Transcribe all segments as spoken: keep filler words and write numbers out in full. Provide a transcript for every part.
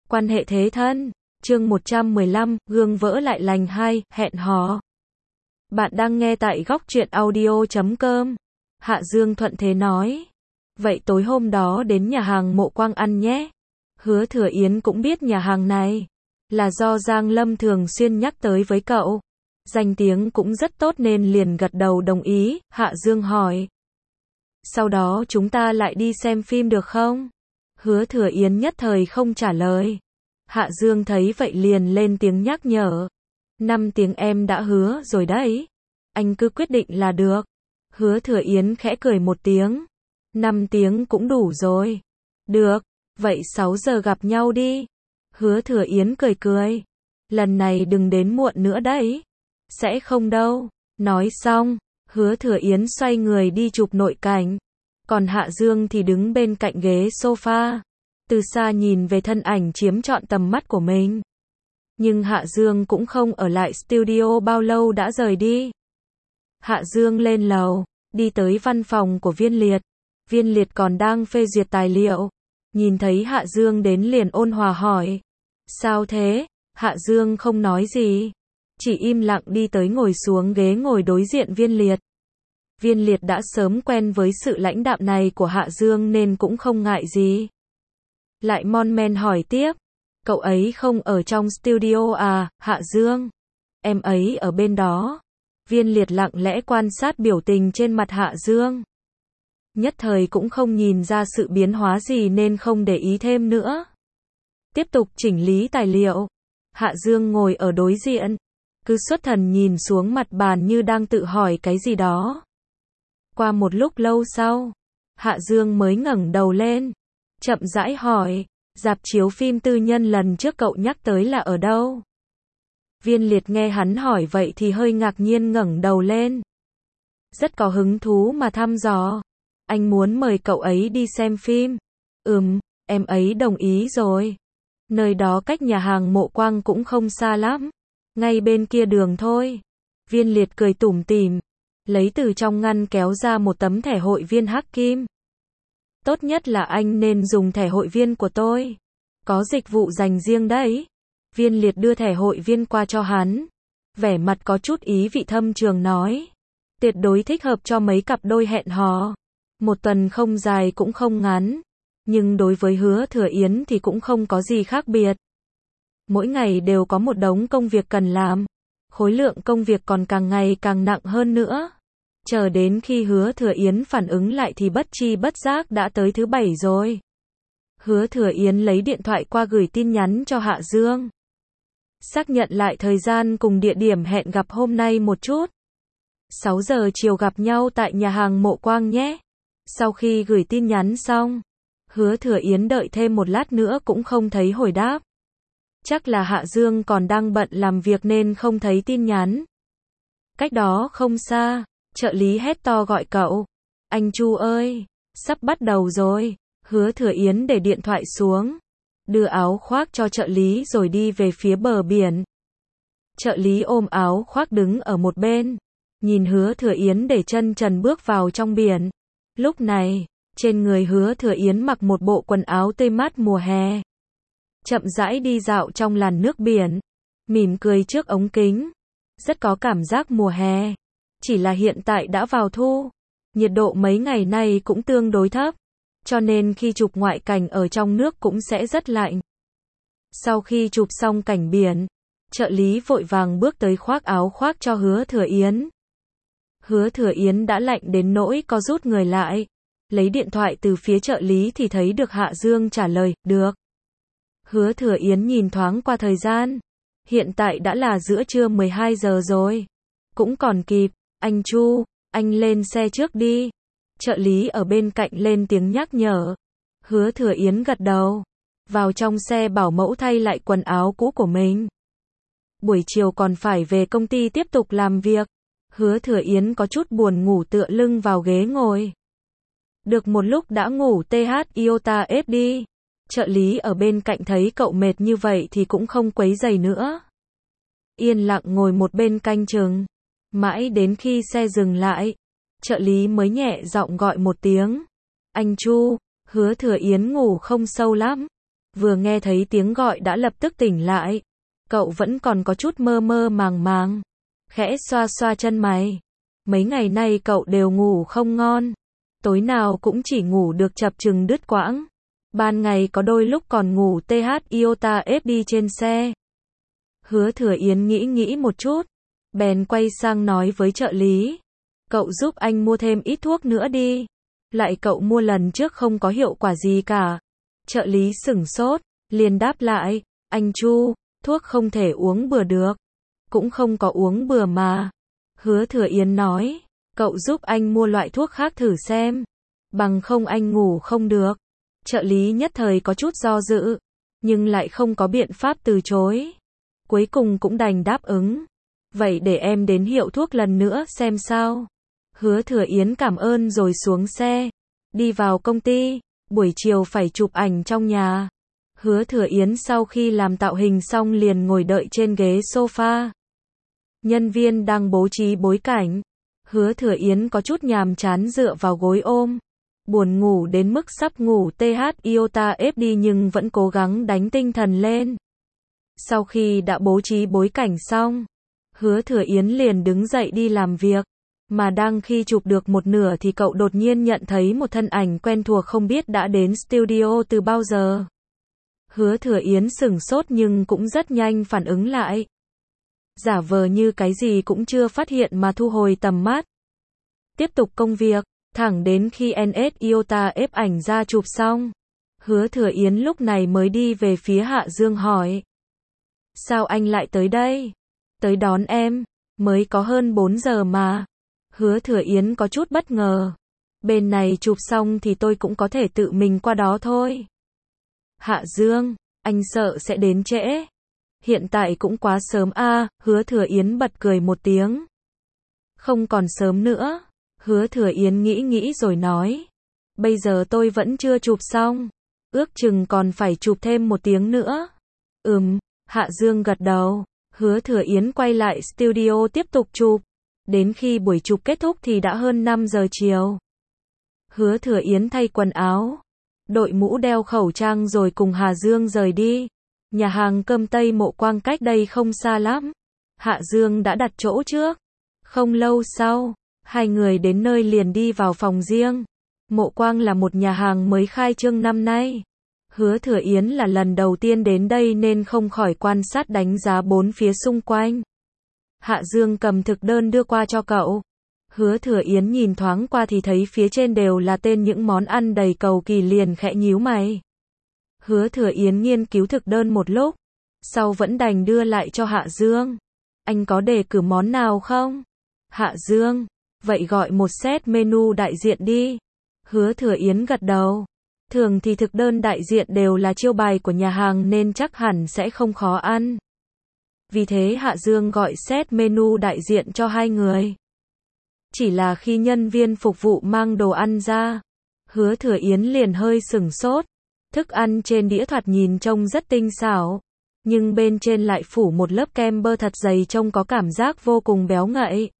Quan hệ thế thân. Chương một trăm mười lăm, gương vỡ lại lành hai, hẹn hò. Bạn đang nghe tại góc truyện audio chấm com. Hạ Dương thuận thế nói. Vậy tối hôm đó đến nhà hàng Mộ Quang ăn nhé. Hứa Thừa Yến cũng biết nhà hàng này. Là do Giang Lâm thường xuyên nhắc tới với cậu. Danh tiếng cũng rất tốt nên liền gật đầu đồng ý. Hạ Dương hỏi. Sau đó chúng ta lại đi xem phim được không? Hứa Thừa Yến nhất thời không trả lời. Hạ Dương thấy vậy liền lên tiếng nhắc nhở. Năm tiếng em đã hứa rồi đấy. Anh cứ quyết định là được. Hứa Thừa Yến khẽ cười một tiếng. Năm tiếng cũng đủ rồi. Được, vậy sáu giờ gặp nhau đi. Hứa Thừa Yến cười cười. Lần này đừng đến muộn nữa đấy. Sẽ không đâu. Nói xong, Hứa Thừa Yến xoay người đi chụp nội cảnh. Còn Hạ Dương thì đứng bên cạnh ghế sofa. Từ xa nhìn về thân ảnh chiếm trọn tầm mắt của mình. Nhưng Hạ Dương cũng không ở lại studio bao lâu đã rời đi. Hạ Dương lên lầu, đi tới văn phòng của Viên Liệt. Viên Liệt còn đang phê duyệt tài liệu. Nhìn thấy Hạ Dương đến liền ôn hòa hỏi. Sao thế? Hạ Dương không nói gì. Chỉ im lặng đi tới ngồi xuống ghế ngồi đối diện Viên Liệt. Viên Liệt đã sớm quen với sự lãnh đạm này của Hạ Dương nên cũng không ngại gì. Lại mon men hỏi tiếp. Cậu ấy không ở trong studio à, Hạ Dương? Em ấy ở bên đó. Viên Liệt lặng lẽ quan sát biểu tình trên mặt Hạ Dương. Nhất thời cũng không nhìn ra sự biến hóa gì nên không để ý thêm nữa. Tiếp tục chỉnh lý tài liệu. Hạ Dương ngồi ở đối diện. Cứ xuất thần nhìn xuống mặt bàn như đang tự hỏi cái gì đó. Qua một lúc lâu sau, Hạ Dương mới ngẩng đầu lên. Chậm rãi hỏi, rạp chiếu phim tư nhân lần trước cậu nhắc tới là ở đâu? Viên Liệt nghe hắn hỏi vậy thì hơi ngạc nhiên ngẩng đầu lên. Rất có hứng thú mà thăm dò. Anh muốn mời cậu ấy đi xem phim. Ừm, em ấy đồng ý rồi. Nơi đó cách nhà hàng Mộ Quang cũng không xa lắm. Ngay bên kia đường thôi. Viên Liệt cười tủm tỉm. Lấy từ trong ngăn kéo ra một tấm thẻ hội viên Hắc Kim. Tốt nhất là anh nên dùng thẻ hội viên của tôi. Có dịch vụ dành riêng đấy. Viên Liệt đưa thẻ hội viên qua cho hắn. Vẻ mặt có chút ý vị thâm trường nói. Tuyệt đối thích hợp cho mấy cặp đôi hẹn hò. Một tuần không dài cũng không ngắn. Nhưng đối với Hứa Thừa Yến thì cũng không có gì khác biệt. Mỗi ngày đều có một đống công việc cần làm. Khối lượng công việc còn càng ngày càng nặng hơn nữa. Chờ đến khi Hứa Thừa Yến phản ứng lại thì bất chi bất giác đã tới thứ bảy rồi. Hứa Thừa Yến lấy điện thoại qua gửi tin nhắn cho Hạ Dương. Xác nhận lại thời gian cùng địa điểm hẹn gặp hôm nay một chút. sáu giờ chiều gặp nhau tại nhà hàng Mộ Quang nhé. Sau khi gửi tin nhắn xong, Hứa Thừa Yến đợi thêm một lát nữa cũng không thấy hồi đáp. Chắc là Hạ Dương còn đang bận làm việc nên không thấy tin nhắn. Cách đó không xa, trợ lý hét to gọi cậu. Anh Chu ơi, sắp bắt đầu rồi. Hứa Thừa Yến để điện thoại xuống. Đưa áo khoác cho trợ lý rồi đi về phía bờ biển. Trợ lý ôm áo khoác đứng ở một bên. Nhìn Hứa Thừa Yến để chân trần bước vào trong biển. Lúc này, trên người Hứa Thừa Yến mặc một bộ quần áo tươi mát mùa hè. Chậm rãi đi dạo trong làn nước biển. Mỉm cười trước ống kính. Rất có cảm giác mùa hè. Chỉ là hiện tại đã vào thu. Nhiệt độ mấy ngày nay cũng tương đối thấp. Cho nên khi chụp ngoại cảnh ở trong nước cũng sẽ rất lạnh. Sau khi chụp xong cảnh biển, trợ lý vội vàng bước tới khoác áo khoác cho Hứa Thừa Yến. Hứa Thừa Yến đã lạnh đến nỗi có rút người lại. Lấy điện thoại từ phía trợ lý thì thấy được Hạ Dương trả lời, được. Hứa Thừa Yến nhìn thoáng qua thời gian. Hiện tại đã là giữa trưa mười hai giờ rồi. Cũng còn kịp, anh Chu, anh lên xe trước đi. Trợ lý ở bên cạnh lên tiếng nhắc nhở. Hứa Thừa Yến gật đầu. Vào trong xe bảo mẫu thay lại quần áo cũ của mình. Buổi chiều còn phải về công ty tiếp tục làm việc. Hứa Thừa Yến có chút buồn ngủ tựa lưng vào ghế ngồi. Được một lúc đã ngủ tê hát iota ép đi. Trợ lý ở bên cạnh thấy cậu mệt như vậy thì cũng không quấy rầy nữa. Yên lặng ngồi một bên canh chừng. Mãi đến khi xe dừng lại, trợ lý mới nhẹ giọng gọi một tiếng. Anh Chu, Hứa Thừa Yến ngủ không sâu lắm. vừa nghe thấy tiếng gọi đã lập tức tỉnh lại. Cậu vẫn còn có chút mơ mơ màng màng, khẽ xoa xoa chân mày. Mấy ngày nay cậu đều ngủ không ngon, tối nào cũng chỉ ngủ được chập chừng đứt quãng. Ban ngày có đôi lúc còn ngủ tê hát iota ép đi trên xe. Hứa Thừa Yến nghĩ nghĩ một chút, bèn quay sang nói với trợ lý. Cậu giúp anh mua thêm ít thuốc nữa đi. Lại cậu mua lần trước không có hiệu quả gì cả. Trợ lý sửng sốt, liền đáp lại. Anh Chu, thuốc không thể uống bừa được. Cũng không có uống bừa mà. Hứa Thừa Yến nói. Cậu giúp anh mua loại thuốc khác thử xem. Bằng không anh ngủ không được. Trợ lý nhất thời có chút do dự, nhưng lại không có biện pháp từ chối. Cuối cùng cũng đành đáp ứng. Vậy để em đến hiệu thuốc lần nữa xem sao. Hứa Thừa Yến cảm ơn rồi xuống xe. Đi vào công ty, buổi chiều phải chụp ảnh trong nhà. Hứa Thừa Yến sau khi làm tạo hình xong liền ngồi đợi trên ghế sofa. Nhân viên đang bố trí bối cảnh. Hứa Thừa Yến có chút nhàm chán dựa vào gối ôm. Buồn ngủ đến mức sắp ngủ tê hát iota ép đi nhưng vẫn cố gắng đánh tinh thần lên. Sau khi đã bố trí bối cảnh xong, Hứa Thừa Yến liền đứng dậy đi làm việc. Mà đang khi chụp được một nửa thì cậu đột nhiên nhận thấy một thân ảnh quen thuộc không biết đã đến studio từ bao giờ. Hứa Thừa Yến sửng sốt nhưng cũng rất nhanh phản ứng lại. Giả vờ như cái gì cũng chưa phát hiện mà thu hồi tầm mắt. Tiếp tục công việc, thẳng đến khi en ét iota ép ảnh ra chụp xong. Hứa Thừa Yến lúc này mới đi về phía Hạ Dương hỏi. Sao anh lại tới đây? Tới đón em, mới có hơn bốn giờ mà. Hứa Thừa Yến có chút bất ngờ. Bên này chụp xong thì tôi cũng có thể tự mình qua đó thôi. Hạ Dương, anh sợ sẽ đến trễ. Hiện tại cũng quá sớm a, à, Hứa Thừa Yến bật cười một tiếng. Không còn sớm nữa. Hứa Thừa Yến nghĩ nghĩ rồi nói. Bây giờ tôi vẫn chưa chụp xong. Ước chừng còn phải chụp thêm một tiếng nữa. Ừm, Hạ Dương gật đầu. Hứa Thừa Yến quay lại studio tiếp tục chụp. Đến khi buổi chụp kết thúc thì đã hơn năm giờ chiều. Hứa Thừa Yến thay quần áo, đội mũ đeo khẩu trang rồi cùng Hà Dương rời đi. Nhà hàng cơm Tây Mộ Quang cách đây không xa lắm. Hạ Dương đã đặt chỗ trước. Không lâu sau, hai người đến nơi liền đi vào phòng riêng. Mộ Quang là một nhà hàng mới khai trương năm nay. Hứa Thừa Yến là lần đầu tiên đến đây nên không khỏi quan sát đánh giá bốn phía xung quanh. Hạ Dương cầm thực đơn đưa qua cho cậu. Hứa Thừa Yến nhìn thoáng qua thì thấy phía trên đều là tên những món ăn đầy cầu kỳ liền khẽ nhíu mày. Hứa Thừa Yến nghiên cứu thực đơn một lúc, sau vẫn đành đưa lại cho Hạ Dương. Anh có đề cử món nào không? Hạ Dương, vậy gọi một set menu đại diện đi. Hứa Thừa Yến gật đầu. Thường thì thực đơn đại diện đều là chiêu bài của nhà hàng nên chắc hẳn sẽ không khó ăn. Vì thế Hạ Dương gọi set menu đại diện cho hai người. Chỉ là khi nhân viên phục vụ mang đồ ăn ra, Hứa Thừa Yến liền hơi sửng sốt. Thức ăn trên đĩa thoạt nhìn trông rất tinh xảo, nhưng bên trên lại phủ một lớp kem bơ thật dày trông có cảm giác vô cùng béo ngậy.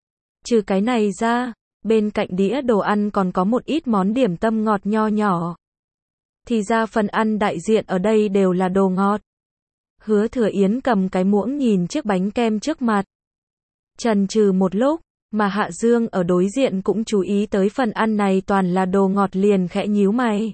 Trừ cái này ra, bên cạnh đĩa đồ ăn còn có một ít món điểm tâm ngọt nho nhỏ. Thì ra phần ăn đại diện ở đây đều là đồ ngọt. Hứa Thừa Yến cầm cái muỗng nhìn chiếc bánh kem trước mặt. Chần chừ một lúc, mà Hạ Dương ở đối diện cũng chú ý tới phần ăn này toàn là đồ ngọt liền khẽ nhíu mày.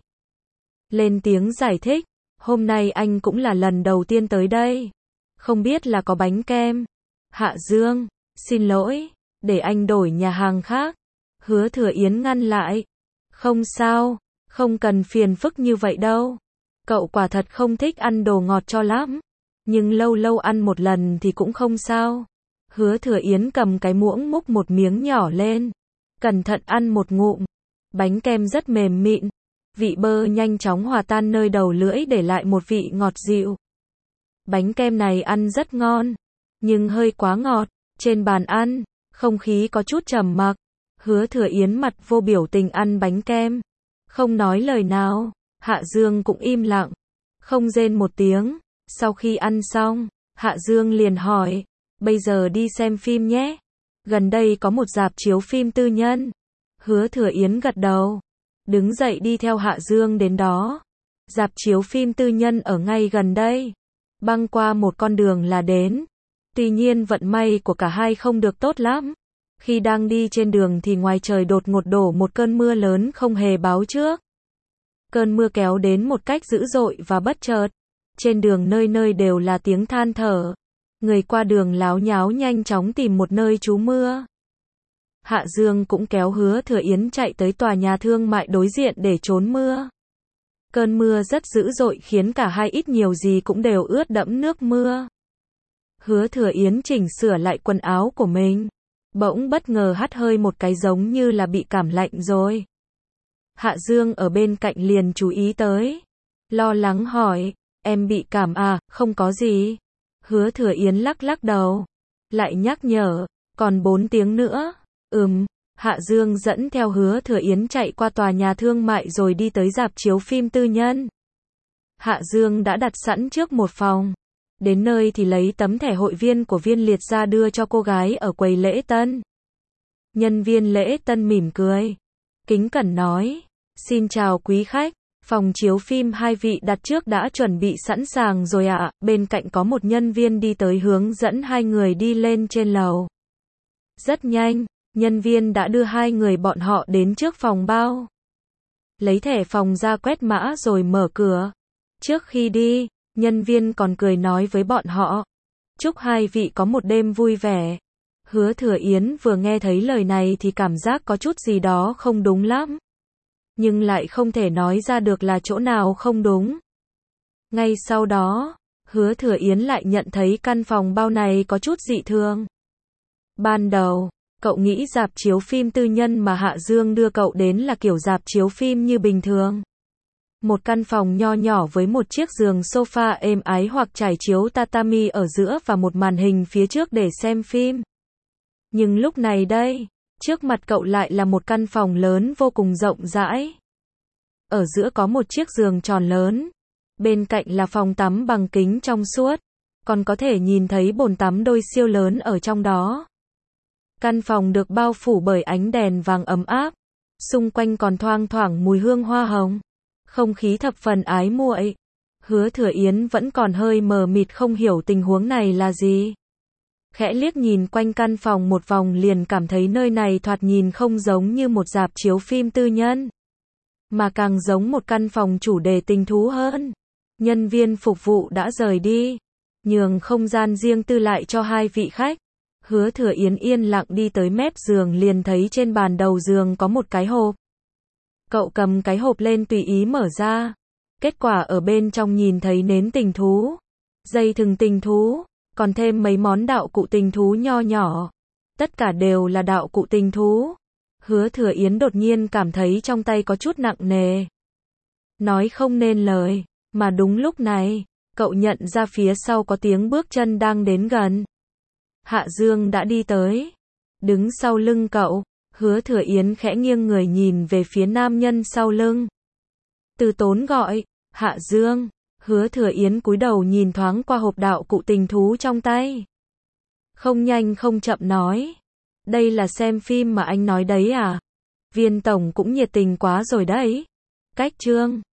Lên tiếng giải thích, hôm nay anh cũng là lần đầu tiên tới đây. Không biết là có bánh kem. Hạ Dương, xin lỗi, để anh đổi nhà hàng khác. Hứa Thừa Yến ngăn lại. Không sao, không cần phiền phức như vậy đâu. Cậu quả thật không thích ăn đồ ngọt cho lắm. Nhưng lâu lâu ăn một lần thì cũng không sao. Hứa Thừa Yến cầm cái muỗng múc một miếng nhỏ lên. Cẩn thận ăn một ngụm. Bánh kem rất mềm mịn. Vị bơ nhanh chóng hòa tan nơi đầu lưỡi để lại một vị ngọt dịu. Bánh kem này ăn rất ngon. Nhưng hơi quá ngọt. Trên bàn ăn, không khí có chút trầm mặc. Hứa Thừa Yến mặt vô biểu tình ăn bánh kem. Không nói lời nào. Hạ Dương cũng im lặng. Không rên một tiếng. Sau khi ăn xong, Hạ Dương liền hỏi. Bây giờ đi xem phim nhé. Gần đây có một rạp chiếu phim tư nhân. Hứa Thừa Yến gật đầu. Đứng dậy đi theo Hạ Dương đến đó. Rạp chiếu phim tư nhân ở ngay gần đây. Băng qua một con đường là đến. Tuy nhiên vận may của cả hai không được tốt lắm. Khi đang đi trên đường thì ngoài trời đột ngột đổ một cơn mưa lớn không hề báo trước. Cơn mưa kéo đến một cách dữ dội và bất chợt. Trên đường nơi nơi đều là tiếng than thở. Người qua đường láo nháo nhanh chóng tìm một nơi trú mưa. Hạ Dương cũng kéo Hứa Thừa Yến chạy tới tòa nhà thương mại đối diện để trốn mưa. Cơn mưa rất dữ dội khiến cả hai ít nhiều gì cũng đều ướt đẫm nước mưa. Hứa Thừa Yến chỉnh sửa lại quần áo của mình. Bỗng bất ngờ hắt hơi một cái giống như là bị cảm lạnh rồi. Hạ Dương ở bên cạnh liền chú ý tới. Lo lắng hỏi, em bị cảm à, không có gì. Hứa Thừa Yến lắc lắc đầu. Lại nhắc nhở, còn bốn tiếng nữa. Ừm, Hạ Dương dẫn theo Hứa Thừa Yến chạy qua tòa nhà thương mại rồi đi tới rạp chiếu phim tư nhân. Hạ Dương đã đặt sẵn trước một phòng. Đến nơi thì lấy tấm thẻ hội viên của Viên Liệt ra đưa cho cô gái ở quầy lễ tân. Nhân viên lễ tân mỉm cười. Kính cẩn nói, xin chào quý khách, phòng chiếu phim hai vị đặt trước đã chuẩn bị sẵn sàng rồi ạ. Bên cạnh có một nhân viên đi tới hướng dẫn hai người đi lên trên lầu. Rất nhanh, nhân viên đã đưa hai người bọn họ đến trước phòng bao. Lấy thẻ phòng ra quét mã rồi mở cửa. Trước khi đi, nhân viên còn cười nói với bọn họ. Chúc hai vị có một đêm vui vẻ. Hứa Thừa Yến vừa nghe thấy lời này thì cảm giác có chút gì đó không đúng lắm. Nhưng lại không thể nói ra được là chỗ nào không đúng. Ngay sau đó, Hứa Thừa Yến lại nhận thấy căn phòng bao này có chút dị thường. Ban đầu, cậu nghĩ rạp chiếu phim tư nhân mà Hạ Dương đưa cậu đến là kiểu rạp chiếu phim như bình thường. Một căn phòng nho nhỏ với một chiếc giường sofa êm ái hoặc trải chiếu tatami ở giữa và một màn hình phía trước để xem phim. Nhưng lúc này đây, trước mặt cậu lại là một căn phòng lớn vô cùng rộng rãi. Ở giữa có một chiếc giường tròn lớn. Bên cạnh là phòng tắm bằng kính trong suốt. Còn có thể nhìn thấy bồn tắm đôi siêu lớn ở trong đó. Căn phòng được bao phủ bởi ánh đèn vàng ấm áp. Xung quanh còn thoang thoảng mùi hương hoa hồng. Không khí thập phần ái muội. Hứa Thừa Yến vẫn còn hơi mờ mịt không hiểu tình huống này là gì. Khẽ liếc nhìn quanh căn phòng một vòng liền cảm thấy nơi này thoạt nhìn không giống như một rạp chiếu phim tư nhân. Mà càng giống một căn phòng chủ đề tình thú hơn. Nhân viên phục vụ đã rời đi. Nhường không gian riêng tư lại cho hai vị khách. Hứa Thừa Yến yên lặng đi tới mép giường liền thấy trên bàn đầu giường có một cái hộp. Cậu cầm cái hộp lên tùy ý mở ra. Kết quả ở bên trong nhìn thấy nến tình thú, dây thừng tình thú, còn thêm mấy món đạo cụ tình thú nho nhỏ. Tất cả đều là đạo cụ tình thú. Hứa Thừa Yến đột nhiên cảm thấy trong tay có chút nặng nề. Nói không nên lời, mà đúng lúc này, cậu nhận ra phía sau có tiếng bước chân đang đến gần. Hạ Dương đã đi tới. Đứng sau lưng cậu, Hứa Thừa Yến khẽ nghiêng người nhìn về phía nam nhân sau lưng. Từ Tốn gọi, Hạ Dương. Hứa Thừa Yến cúi đầu nhìn thoáng qua hộp đạo cụ tình thú trong tay. Không nhanh không chậm nói. Đây là xem phim mà anh nói đấy à? Viên tổng cũng nhiệt tình quá rồi đấy. Cách chương